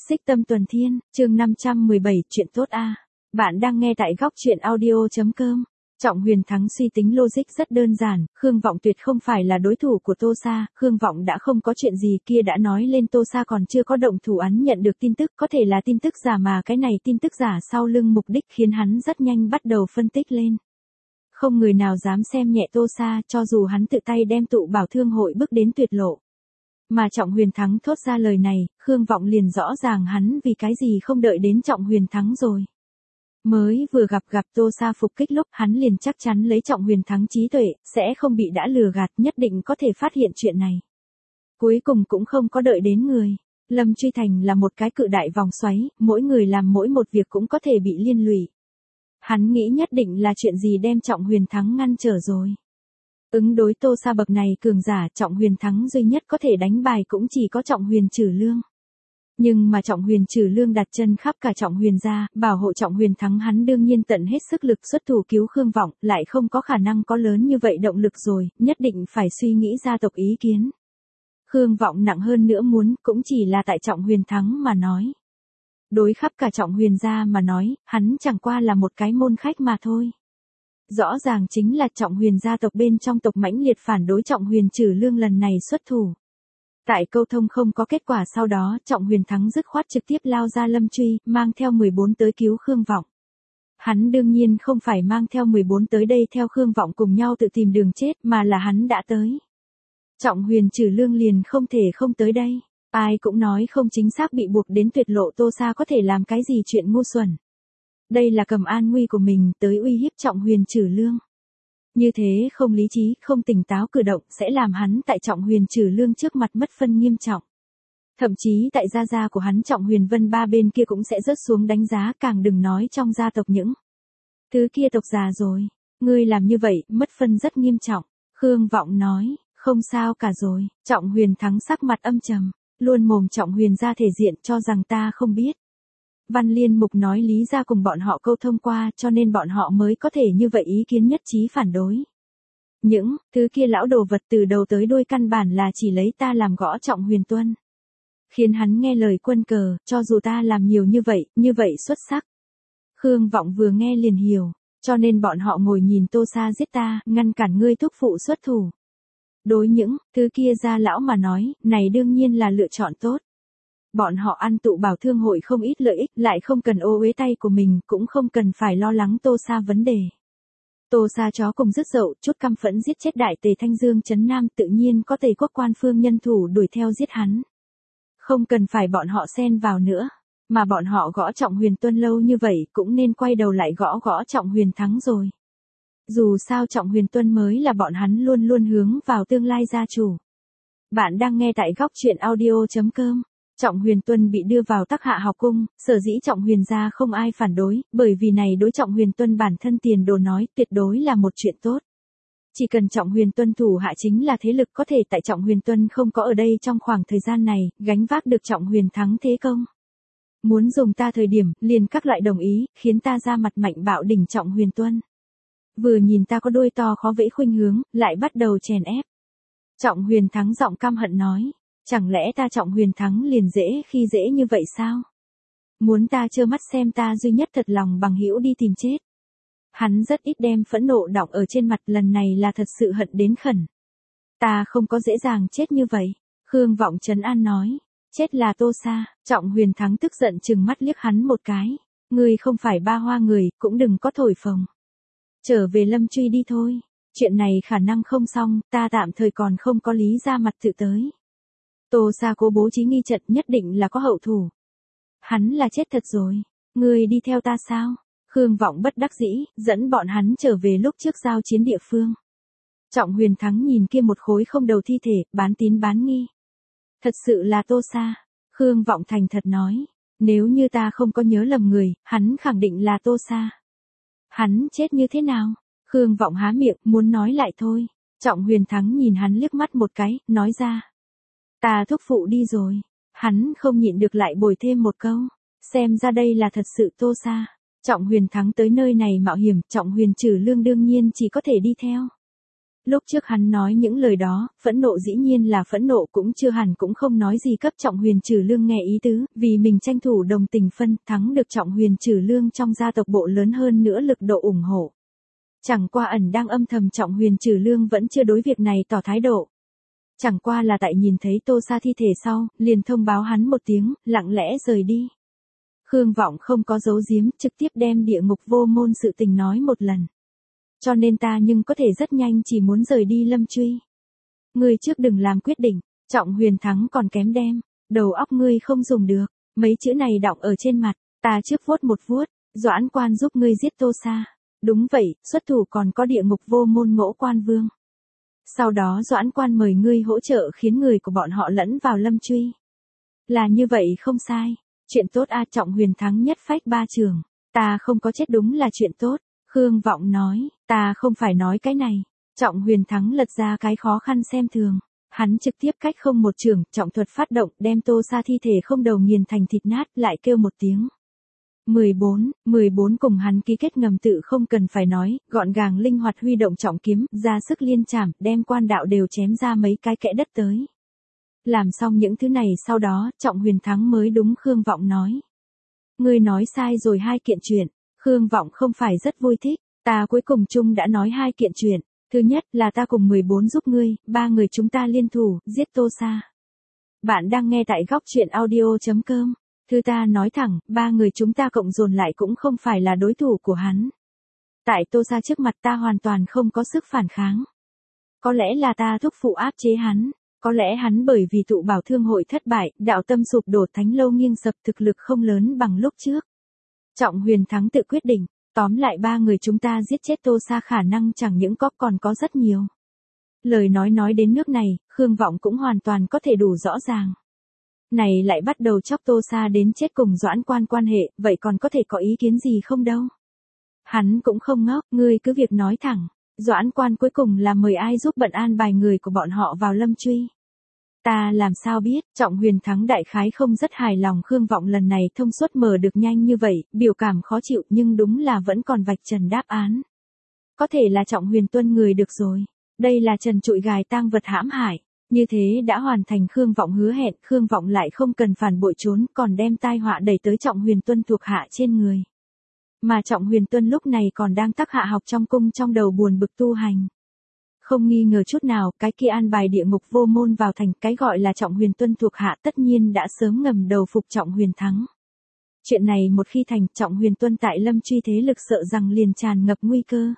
Xích Tâm Tuần Thiên, chương 517, chuyện tốt a. Bạn đang nghe tại góc truyện audio.com. Trọng Huyền Thắng suy tính logic rất đơn giản, Khương Vọng tuyệt không phải là đối thủ của Tô Sa, Khương Vọng đã không có chuyện gì kia đã nói lên Tô Sa còn chưa có động thủ án nhận được tin tức, có thể là tin tức giả mà cái này tin tức giả sau lưng mục đích khiến hắn rất nhanh bắt đầu phân tích lên. Không người nào dám xem nhẹ Tô Sa cho dù hắn tự tay đem tụ bảo thương hội bước đến tuyệt lộ. Mà Trọng Huyền Thắng thốt ra lời này, Khương Vọng liền rõ ràng hắn vì cái gì không đợi đến Trọng Huyền Thắng rồi. Mới vừa gặp Tô Sa phục kích lúc hắn liền chắc chắn lấy Trọng Huyền Thắng trí tuệ, sẽ không bị đã lừa gạt, nhất định có thể phát hiện chuyện này. Cuối cùng cũng không có đợi đến người. Lâm Truy Thành là một cái cự đại vòng xoáy, mỗi người làm mỗi một việc cũng có thể bị liên lụy. Hắn nghĩ nhất định là chuyện gì đem Trọng Huyền Thắng ngăn trở rồi. Ứng đối Tô Sa bậc này cường giả, Trọng Huyền Thắng duy nhất có thể đánh bài cũng chỉ có Trọng Huyền Trử Lương. Nhưng mà Trọng Huyền Trử Lương đặt chân khắp cả Trọng Huyền gia, bảo hộ Trọng Huyền Thắng hắn đương nhiên tận hết sức lực xuất thủ cứu Khương Vọng, lại không có khả năng có lớn như vậy động lực rồi, nhất định phải suy nghĩ gia tộc ý kiến. Khương Vọng nặng hơn nữa muốn, cũng chỉ là tại Trọng Huyền Thắng mà nói. Đối khắp cả Trọng Huyền gia mà nói, hắn chẳng qua là một cái môn khách mà thôi. Rõ ràng chính là Trọng Huyền gia tộc bên trong tộc mãnh liệt phản đối Trọng Huyền Trử Lương lần này xuất thủ. Tại câu thông không có kết quả sau đó, Trọng Huyền Thắng dứt khoát trực tiếp lao ra Lâm Truy, mang theo 14 tới cứu Khương Vọng. Hắn đương nhiên không phải mang theo 14 tới đây theo Khương Vọng cùng nhau tự tìm đường chết, mà là hắn đã tới. Trọng Huyền Trử Lương liền không thể không tới đây. Ai cũng nói không chính xác bị buộc đến tuyệt lộ Tô Sa có thể làm cái gì chuyện ngu xuẩn. Đây là cầm an nguy của mình tới uy hiếp Trọng Huyền Trử Lương. Như thế không lý trí, không tỉnh táo cử động sẽ làm hắn tại Trọng Huyền Trử Lương trước mặt mất phân nghiêm trọng. Thậm chí tại gia gia của hắn Trọng Huyền Vân ba bên kia cũng sẽ rớt xuống đánh giá, càng đừng nói trong gia tộc những thứ kia tộc già rồi. Ngươi làm như vậy, mất phân rất nghiêm trọng. Khương Vọng nói, không sao cả rồi. Trọng Huyền Thắng sắc mặt âm trầm, luôn mồm Trọng Huyền ra thể diện cho rằng ta không biết. Văn Liên Mục nói lý ra cùng bọn họ câu thông qua cho nên bọn họ mới có thể như vậy ý kiến nhất trí phản đối. Những thứ kia lão đồ vật từ đầu tới đuôi căn bản là chỉ lấy ta làm gõ Trọng Huyền Tuân. Khiến hắn nghe lời quân cờ, cho dù ta làm nhiều như vậy xuất sắc. Khương Vọng vừa nghe liền hiểu, cho nên bọn họ ngồi nhìn Tô Sa giết ta, ngăn cản ngươi thúc phụ xuất thủ. Đối những thứ kia gia lão mà nói, này đương nhiên là lựa chọn tốt. Bọn họ ăn tụ bảo thương hội không ít lợi ích, lại không cần ô uế tay của mình, cũng không cần phải lo lắng Tô Sa vấn đề. Tô Sa chó cùng rứt dậu, chút căm phẫn giết chết đại tề Thanh Dương trấn Nam, tự nhiên có Tề quốc quan phương nhân thủ đuổi theo giết hắn. Không cần phải bọn họ xen vào nữa, mà bọn họ gõ Trọng Huyền Tuân lâu như vậy cũng nên quay đầu lại gõ Trọng Huyền Thắng rồi. Dù sao Trọng Huyền Tuân mới là bọn hắn luôn luôn hướng vào tương lai gia chủ. Bạn đang nghe tại góc truyện audio.com. Trọng Huyền Tuân bị đưa vào Tắc Hạ học cung, sở dĩ Trọng Huyền gia không ai phản đối, bởi vì này đối Trọng Huyền Tuân bản thân tiền đồ nói tuyệt đối là một chuyện tốt. Chỉ cần Trọng Huyền Tuân thủ hạ chính là thế lực có thể tại Trọng Huyền Tuân không có ở đây trong khoảng thời gian này, gánh vác được Trọng Huyền Thắng thế công. Muốn dùng ta thời điểm, liền các loại đồng ý, khiến ta ra mặt mạnh bạo đỉnh Trọng Huyền Tuân. Vừa nhìn ta có đôi to khó vẫy khuynh hướng, lại bắt đầu chèn ép. Trọng Huyền Thắng giọng căm hận nói. Chẳng lẽ ta Trọng Huyền Thắng liền khi dễ như vậy sao? Muốn ta trơ mắt xem ta duy nhất thật lòng bằng hữu đi tìm chết. Hắn rất ít đem phẫn nộ đọng ở trên mặt, lần này là thật sự hận đến khẩn. Ta không có dễ dàng chết như vậy. Khương Vọng trấn an nói. Chết là Tô Sa. Trọng Huyền Thắng tức giận trừng mắt liếc hắn một cái. Ngươi không phải ba hoa người, cũng đừng có thổi phồng. Trở về Lâm Truy đi thôi. Chuyện này khả năng không xong, ta tạm thời còn không có lý ra mặt tự tới. Tô Sa cố bố trí nghi trận, nhất định là có hậu thủ. Hắn là chết thật rồi. Ngươi đi theo ta sao? Khương Vọng bất đắc dĩ, dẫn bọn hắn trở về lúc trước giao chiến địa phương. Trọng Huyền Thắng nhìn kia một khối không đầu thi thể, bán tín bán nghi. Thật sự là Tô Sa. Khương Vọng thành thật nói. Nếu như ta không có nhớ lầm người, hắn khẳng định là Tô Sa. Hắn chết như thế nào? Khương Vọng há miệng, muốn nói lại thôi. Trọng Huyền Thắng nhìn hắn liếc mắt một cái, nói ra. Ta thúc phụ đi rồi. Hắn không nhịn được lại bồi thêm một câu. Xem ra đây là thật sự Tô Sa. Trọng Huyền Thắng tới nơi này mạo hiểm, Trọng Huyền Trử Lương đương nhiên chỉ có thể đi theo. Lúc trước hắn nói những lời đó, phẫn nộ dĩ nhiên là phẫn nộ, cũng chưa hẳn cũng không nói gì cấp Trọng Huyền Trừ Lương nghe ý tứ, vì mình tranh thủ đồng tình phân, thắng được Trọng Huyền Trừ Lương trong gia tộc bộ lớn hơn nữa lực độ ủng hộ. Chẳng qua ẩn đang âm thầm Trọng Huyền Trừ Lương vẫn chưa đối việc này tỏ thái độ. Chẳng qua là tại nhìn thấy Tô Sa thi thể sau, liền thông báo hắn một tiếng, lặng lẽ rời đi. Khương Vọng không có giấu giếm, trực tiếp đem địa ngục vô môn sự tình nói một lần. Cho nên ta nhưng có thể rất nhanh chỉ muốn rời đi Lâm Truy. Ngươi trước đừng làm quyết định, Trọng Huyền Thắng còn kém đem, đầu óc ngươi không dùng được, mấy chữ này đọng ở trên mặt, ta trước vuốt một vuốt, Doãn Quan giúp ngươi giết Tô Sa. Đúng vậy, xuất thủ còn có địa ngục vô môn Ngỗ Quan Vương. Sau đó Doãn Quan mời ngươi hỗ trợ khiến người của bọn họ lẫn vào Lâm Truy. Là như vậy không sai, chuyện tốt a. Trọng Huyền Thắng nhất phách ba trường, ta không có chết đúng là chuyện tốt. Khương Vọng nói, ta không phải nói cái này. Trọng Huyền Thắng lật ra cái khó khăn xem thường. Hắn trực tiếp cách không một trường, trọng thuật phát động, đem Tô Sa thi thể không đầu nghiền thành thịt nát, lại kêu một tiếng. 14 cùng hắn ký kết ngầm tự không cần phải nói, gọn gàng linh hoạt huy động trọng kiếm, ra sức liên chảm, đem quan đạo đều chém ra mấy cái kẽ đất tới. Làm xong những thứ này sau đó, Trọng Huyền Thắng mới đúng Khương Vọng nói. Ngươi nói sai rồi hai kiện chuyện. Khương Vọng không phải rất vui thích, ta cuối cùng chung đã nói hai kiện chuyện. Thứ nhất là ta cùng 14 giúp ngươi, ba người chúng ta liên thủ, giết Tô Sa. Bạn đang nghe tại góc truyện audio.com. Thứ ta nói thẳng, ba người chúng ta cộng dồn lại cũng không phải là đối thủ của hắn. Tại Tô Sa trước mặt ta hoàn toàn không có sức phản kháng. Có lẽ là ta thúc phụ áp chế hắn. Có lẽ hắn bởi vì tụ bảo thương hội thất bại, đạo tâm sụp đổ, thánh lâu nghiêng sập, thực lực không lớn bằng lúc trước. Trọng Huyền Thắng tự quyết định, tóm lại ba người chúng ta giết chết Tô Sa khả năng chẳng những có còn có rất nhiều. Lời nói đến nước này, Khương Vọng cũng hoàn toàn có thể đủ rõ ràng. Này lại bắt đầu chóc Tô Sa đến chết cùng Doãn Quan quan hệ, vậy còn có thể có ý kiến gì không đâu. Hắn cũng không ngốc, ngươi cứ việc nói thẳng. Doãn Quan cuối cùng là mời ai giúp bận an bài người của bọn họ vào Lâm Truy. Ta làm sao biết, Trọng Huyền Thắng đại khái không rất hài lòng Khương Vọng lần này thông suốt mở được nhanh như vậy, biểu cảm khó chịu nhưng đúng là vẫn còn vạch trần đáp án. Có thể là Trọng Huyền tuân người được rồi. Đây là trần trụi gài tang vật hãm hại. Như thế đã hoàn thành Khương Vọng hứa hẹn, Khương Vọng lại không cần phản bội trốn, còn đem tai họa đẩy tới Trọng Huyền tuân thuộc hạ trên người. Mà Trọng Huyền tuân lúc này còn đang tắc hạ học trong cung, trong đầu buồn bực tu hành. Không nghi ngờ chút nào, cái kia an bài địa ngục vô môn vào thành, cái gọi là Trọng Huyền tuân thuộc hạ tất nhiên đã sớm ngầm đầu phục Trọng Huyền Thắng. Chuyện này một khi thành, Trọng Huyền tuân tại Lâm Truy thế lực sợ rằng liền tràn ngập nguy cơ.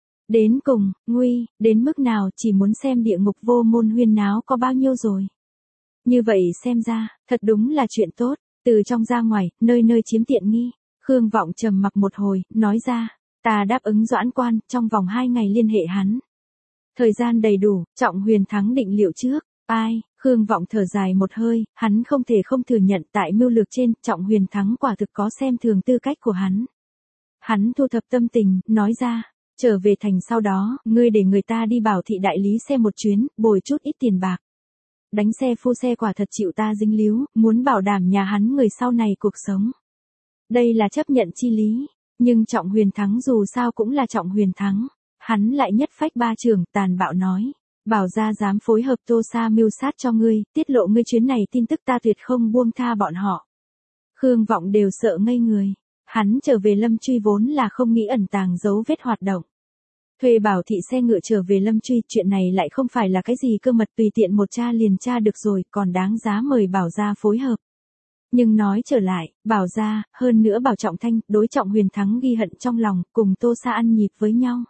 Đến cùng, đến mức nào chỉ muốn xem địa ngục vô môn huyên náo có bao nhiêu rồi. Như vậy xem ra, thật đúng là chuyện tốt, từ trong ra ngoài, nơi nơi chiếm tiện nghi. Khương Vọng trầm mặc một hồi, nói ra, ta đáp ứng Doãn Quan, trong vòng 2 ngày liên hệ hắn. Thời gian đầy đủ, Trọng Huyền Thắng định liệu trước. Ai, Khương Vọng thở dài một hơi, hắn không thể không thừa nhận tại mưu lược trên, Trọng Huyền Thắng quả thực có xem thường tư cách của hắn. Hắn thu thập tâm tình, nói ra, trở về thành sau đó, ngươi để người ta đi Bảo Thị đại lý xe một chuyến, bồi chút ít tiền bạc. Đánh xe phu xe quả thật chịu ta dính líu, muốn bảo đảm nhà hắn người sau này cuộc sống. Đây là chấp nhận chi lý, nhưng Trọng Huyền Thắng dù sao cũng là Trọng Huyền Thắng. Hắn lại nhất phách ba trường, tàn bạo nói, bảo ra dám phối hợp Tô Sa mưu sát cho ngươi, tiết lộ ngươi chuyến này tin tức ta tuyệt không buông tha bọn họ. Khương Vọng đều sợ ngây người, hắn trở về Lâm Truy vốn là không nghĩ ẩn tàng dấu vết hoạt động. Thuê Bảo Thị xe ngựa trở về Lâm Truy, chuyện này lại không phải là cái gì cơ mật, tùy tiện một tra liền tra được rồi, còn đáng giá mời Bảo gia phối hợp. Nhưng nói trở lại, Bảo gia, hơn nữa Bảo Trọng Thanh, đối Trọng Huyền Thắng ghi hận trong lòng, cùng Tô Sa ăn nhịp với nhau.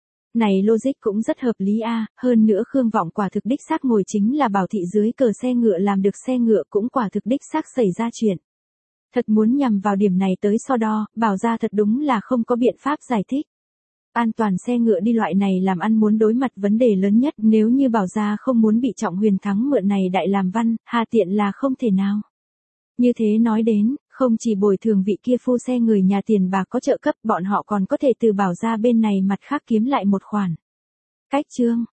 Này logic cũng rất hợp lý a, hơn nữa Khương Vọng quả thực đích xác ngồi chính là Bảo Thị dưới cờ xe ngựa, làm được xe ngựa cũng quả thực đích xác xảy ra chuyện. Thật muốn nhằm vào điểm này tới so đo, Bảo gia thật đúng là không có biện pháp giải thích. An toàn xe ngựa đi loại này làm ăn muốn đối mặt vấn đề lớn nhất, nếu như Bảo gia không muốn bị Trọng Huyền Thắng mượn này đại làm văn, hà tiện là không thể nào. Như thế nói đến, không chỉ bồi thường vị kia phu xe người nhà tiền bạc có trợ cấp, bọn họ còn có thể từ Bảo gia bên này mặt khác kiếm lại một khoản. Cách chương